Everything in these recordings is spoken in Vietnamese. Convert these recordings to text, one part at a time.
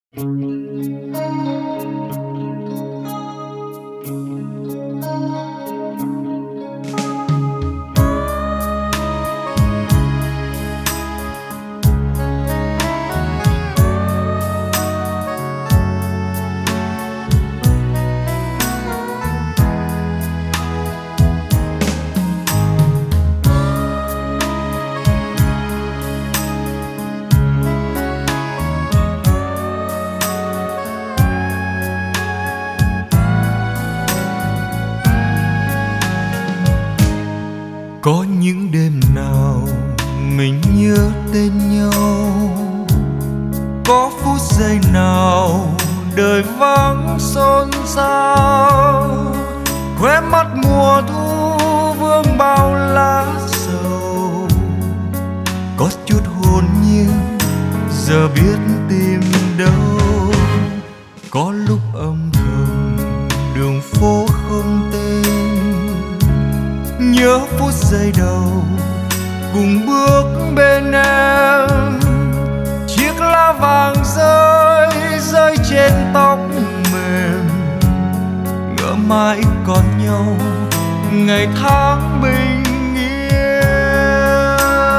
Có những đêm nào mình nhớ tên nhau, có phút giây nào đời vắng xôn xao, khóe mắt mùa thu vương bao lá sầu. Có chút hồn nhiên giờ biết tìm đâu, có lúc âm thầm đường phố không tên, nhớ phút giây đầu cùng bước bên em. Chiếc lá vàng rơi rơi trên tóc mềm, ngỡ mãi còn nhau ngày tháng bình yên.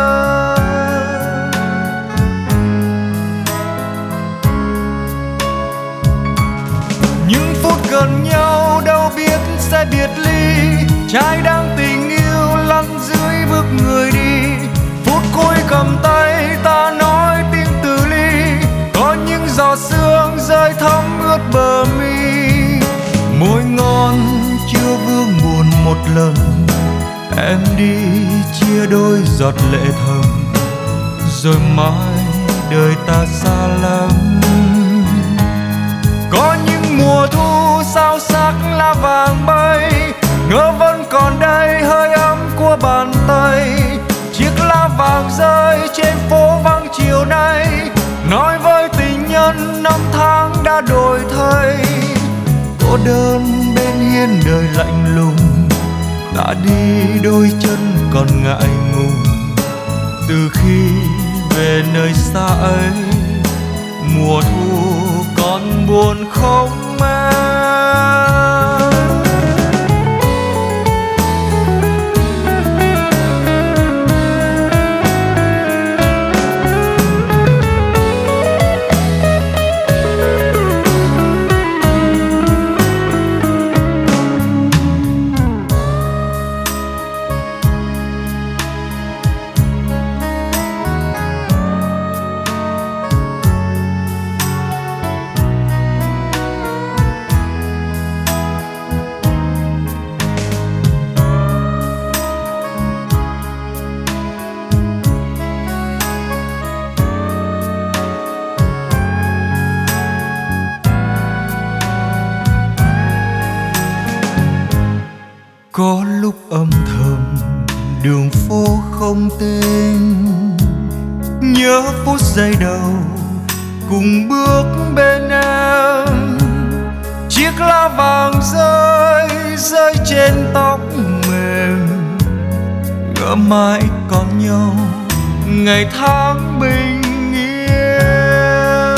Những phút gần nhau đâu biết sẽ biệt ly, trai đang tình yêu lăn dưới bước người đi. Phút cuối cầm tay ta nói tiếng từ ly, có những giọt sương rơi thấm ướt bờ mi. Môi ngon chưa vương buồn một lần, em đi chia đôi giọt lệ thầm, rồi mai đời ta xa lắm. Có những mùa thu sao sắc lá vàng bay, ngỡ vẫn còn đây hơi ấm của bàn tay. Chiếc lá vàng rơi trên phố vắng chiều nay, nói với tình nhân năm tháng đã đổi thay. Cô đơn bên hiên đời lạnh lùng, đã đi đôi chân còn ngại ngùng. Từ khi về nơi xa ấy, mùa thu còn buồn không em. Có lúc âm thầm đường phố không tên, nhớ phút giây đầu cùng bước bên em. Chiếc lá vàng rơi rơi trên tóc mềm, ngỡ mãi còn nhau ngày tháng bình yên.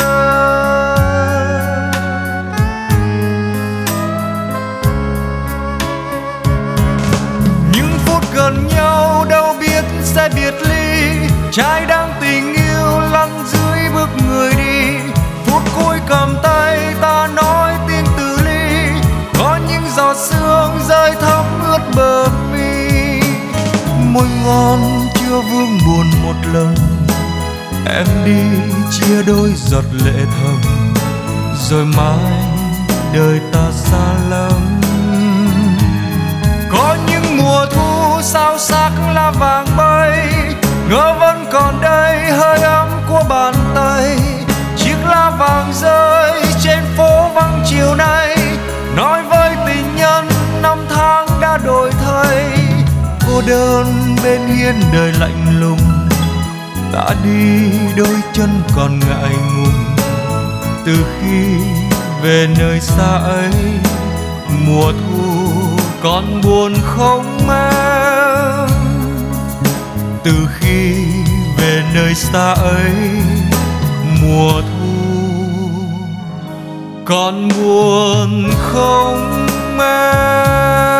Những phút gần nhau đâu biết sẽ biệt ly, trai đang tình yêu lăn dưới bước người đi. Phút cuối cầm tay ta nói tiếng từ ly, có những giọt sương rơi thấm ướt bờ mi. Môi ngon chưa vương buồn một lần, em đi chia đôi giọt lệ thầm, rồi mai đời ta xa lắm. Có những mùa thu sao sắc lá vàng bay, ngỡ vẫn còn đây hơi ấm của bàn tay. Chiếc lá vàng rơi trên phố vắng chiều nay, nói với tình nhân năm tháng đã đổi thay. Cô đơn bên hiên đời lạnh lùng, đã đi đôi chân còn ngại ngùng. Từ khi về nơi xa ấy, mùa thu còn buồn không em. Từ khi về nơi xa ấy, mùa thu còn buồn không em?